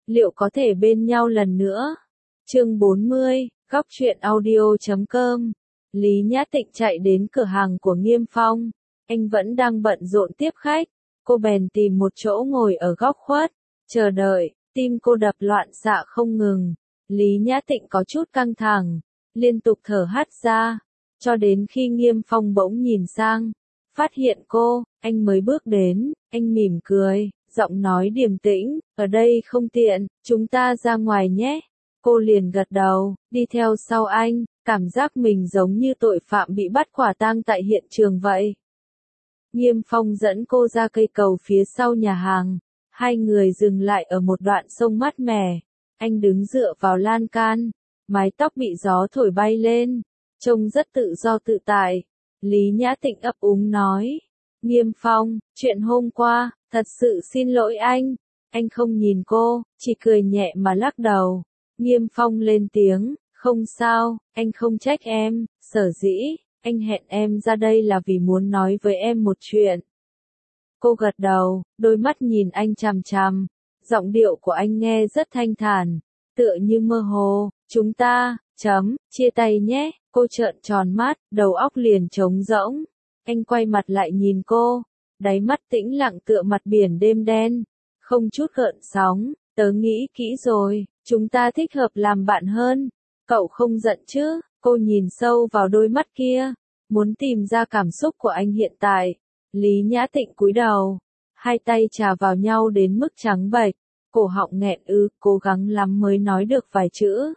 liệu có thể bên nhau lần nữa? Chương 40, Góc truyện audio.com. Lý Nhã Tịnh chạy đến cửa hàng của Nghiêm Phong. Anh vẫn đang bận rộn tiếp khách. Cô bèn tìm một chỗ ngồi ở góc khuất, chờ đợi. Tim cô đập loạn xạ không ngừng. Lý Nhã Tịnh có chút căng thẳng, liên tục thở hắt ra. Cho đến khi Nghiêm Phong bỗng nhìn sang, phát hiện cô, anh mới bước đến. Anh mỉm cười, giọng nói điềm tĩnh, ở đây không tiện, chúng ta ra ngoài nhé. Cô liền gật đầu, đi theo sau anh, cảm giác mình giống như tội phạm bị bắt quả tang tại hiện trường vậy. Nghiêm Phong dẫn cô ra cây cầu phía sau nhà hàng. Hai người dừng lại ở một đoạn sông mát mẻ. Anh đứng dựa vào lan can, mái tóc bị gió thổi bay lên, trông rất tự do tự tại. Lý Nhã Tịnh ấp úng nói, Nghiêm Phong, chuyện hôm qua, thật sự xin lỗi anh. Anh không nhìn cô, chỉ cười nhẹ mà lắc đầu. Nghiêm Phong lên tiếng, không sao, anh không trách em, sở dĩ, anh hẹn em ra đây là vì muốn nói với em một chuyện. Cô gật đầu, đôi mắt nhìn anh chằm chằm, giọng điệu của anh nghe rất thanh thản, tựa như mơ hồ, chúng ta, chia tay nhé. Cô trợn tròn mắt, đầu óc liền trống rỗng. Anh quay mặt lại nhìn cô, đáy mắt tĩnh lặng tựa mặt biển đêm đen, không chút gợn sóng. Tớ nghĩ kỹ rồi, chúng ta thích hợp làm bạn hơn. Cậu không giận chứ? Cô nhìn sâu vào đôi mắt kia, muốn tìm ra cảm xúc của anh hiện tại. Lý Nhã Tịnh cúi đầu, hai tay chà vào nhau đến mức trắng bệch, cổ họng nghẹn cố gắng lắm mới nói được vài chữ.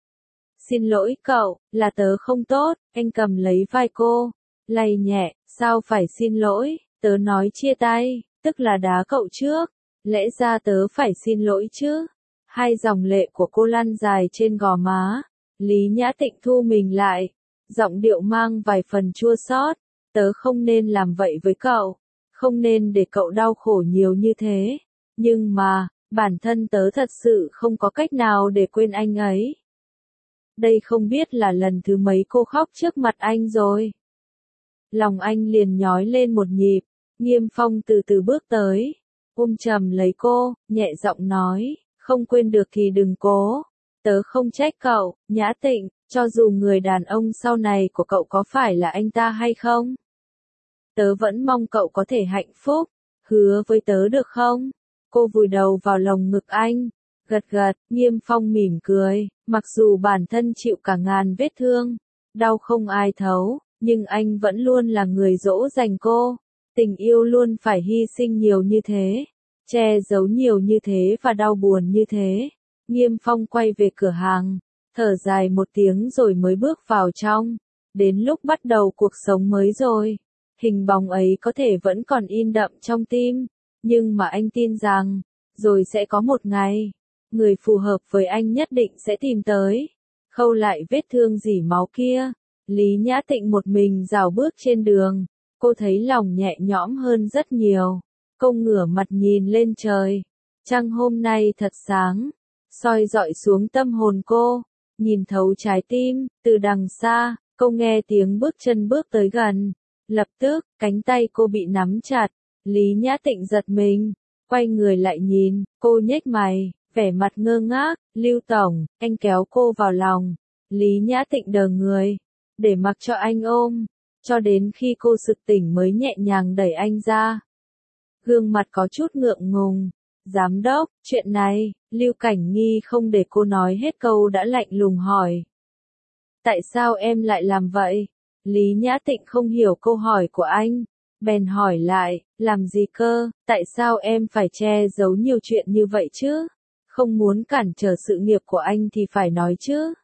Xin lỗi cậu, là tớ không tốt. Anh cầm lấy vai cô, lay nhẹ, sao phải xin lỗi, tớ nói chia tay, tức là đá cậu trước. Lẽ ra tớ phải xin lỗi chứ. Hai dòng lệ của cô lăn dài trên gò má. Lý Nhã Tịnh thu mình lại, giọng điệu mang vài phần chua xót. Tớ không nên làm vậy với cậu, không nên để cậu đau khổ nhiều như thế. Nhưng mà, bản thân tớ thật sự không có cách nào để quên anh ấy. Đây không biết là lần thứ mấy cô khóc trước mặt anh rồi. Lòng anh liền nhói lên một nhịp. Nghiêm Phong từ từ bước tới, ôm chầm lấy cô, nhẹ giọng nói, không quên được thì đừng cố. Tớ không trách cậu, Nhã Tịnh, cho dù người đàn ông sau này của cậu có phải là anh ta hay không. Tớ vẫn mong cậu có thể hạnh phúc, hứa với tớ được không? Cô vùi đầu vào lồng ngực anh, gật gật. Nghiêm Phong mỉm cười, mặc dù bản thân chịu cả ngàn vết thương, đau không ai thấu, nhưng anh vẫn luôn là người dỗ dành cô. Tình yêu luôn phải hy sinh nhiều như thế, che giấu nhiều như thế và đau buồn như thế. Nghiêm Phong quay về cửa hàng, thở dài một tiếng rồi mới bước vào trong. Đến lúc bắt đầu cuộc sống mới rồi. Hình bóng ấy có thể vẫn còn in đậm trong tim, nhưng mà anh tin rằng, rồi sẽ có một ngày, người phù hợp với anh nhất định sẽ tìm tới, khâu lại vết thương rỉ máu kia. Lý Nhã Tịnh một mình rảo bước trên đường, cô thấy lòng nhẹ nhõm hơn rất nhiều. Cô ngửa mặt nhìn lên trời, trăng hôm nay thật sáng, soi rọi xuống tâm hồn cô, nhìn thấu trái tim. Từ đằng xa, cô nghe tiếng bước chân bước tới gần. Lập tức, cánh tay cô bị nắm chặt. Lý Nhã Tịnh giật mình, quay người lại nhìn, cô nhếch mày, vẻ mặt ngơ ngác. Lưu tổng, anh kéo cô vào lòng. Lý Nhã Tịnh đờ người, để mặc cho anh ôm, cho đến khi cô sực tỉnh mới nhẹ nhàng đẩy anh ra. Gương mặt có chút ngượng ngùng. Giám đốc, chuyện này, Lưu Cảnh Nghi không để cô nói hết câu đã lạnh lùng hỏi. Tại sao em lại làm vậy? Lý Nhã Tịnh không hiểu câu hỏi của anh, bèn hỏi lại, làm gì cơ, tại sao em phải che giấu nhiều chuyện như vậy chứ? Không muốn cản trở sự nghiệp của anh thì phải nói chứ.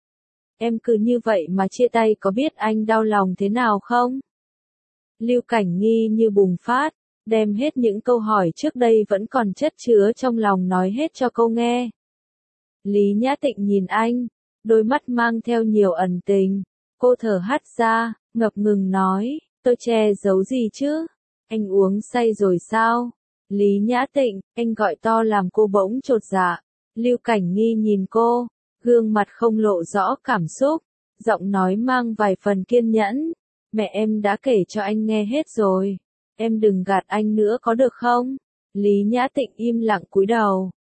Em cứ như vậy mà chia tay có biết anh đau lòng thế nào không? Lưu Cảnh Nghi như bùng phát, đem hết những câu hỏi trước đây vẫn còn chất chứa trong lòng nói hết cho cô nghe. Lý Nhã Tịnh nhìn anh, đôi mắt mang theo nhiều ẩn tình. Cô thở hắt ra, ngập ngừng nói, tôi che giấu gì chứ? Anh uống say rồi sao? Lý Nhã Tịnh, anh gọi to làm cô bỗng chột dạ. Lưu Cảnh Nghi nhìn cô, gương mặt không lộ rõ cảm xúc, giọng nói mang vài phần kiên nhẫn. Mẹ em đã kể cho anh nghe hết rồi. Em đừng gạt anh nữa có được không? Lý Nhã Tịnh im lặng cúi đầu,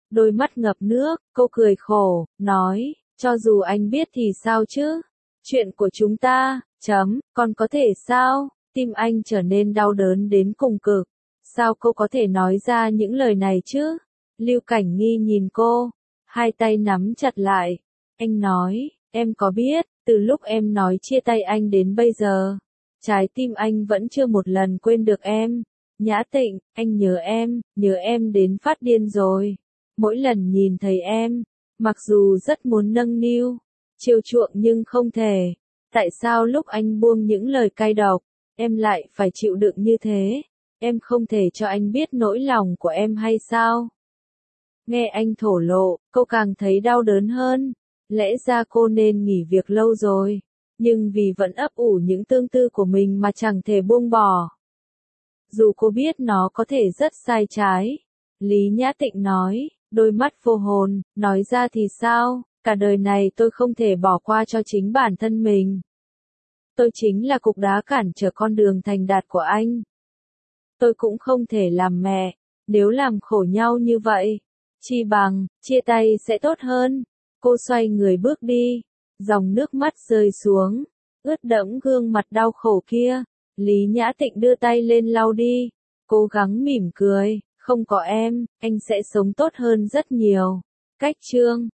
đôi mắt ngập nước, cô cười khổ, nói, cho dù anh biết thì sao chứ? Chuyện của chúng ta, còn có thể sao? Tim anh trở nên đau đớn đến cùng cực. Sao cô có thể nói ra những lời này chứ? Lưu Cảnh Nghi nhìn cô, hai tay nắm chặt lại. Anh nói, em có biết, từ lúc em nói chia tay anh đến bây giờ, trái tim anh vẫn chưa một lần quên được em. Nhã Tịnh, anh nhớ em đến phát điên rồi. Mỗi lần nhìn thấy em, mặc dù rất muốn nâng niu, chiều chuộng nhưng không thể. Tại sao lúc anh buông những lời cay độc, em lại phải chịu đựng như thế? Em không thể cho anh biết nỗi lòng của em hay sao? Nghe anh thổ lộ, cô càng thấy đau đớn hơn. Lẽ ra cô nên nghỉ việc lâu rồi, nhưng vì vẫn ấp ủ những tương tư của mình mà chẳng thể buông bỏ. Dù cô biết nó có thể rất sai trái. Lý Nhã Tịnh nói, đôi mắt vô hồn, nói ra thì sao, cả đời này tôi không thể bỏ qua cho chính bản thân mình. Tôi chính là cục đá cản trở con đường thành đạt của anh. Tôi cũng không thể làm mẹ, nếu làm khổ nhau như vậy, chi bằng, chia tay sẽ tốt hơn. Cô xoay người bước đi, dòng nước mắt rơi xuống, ướt đẫm gương mặt đau khổ kia. Lý Nhã Tịnh đưa tay lên lau đi, cố gắng mỉm cười, không có em, anh sẽ sống tốt hơn rất nhiều. Cách chương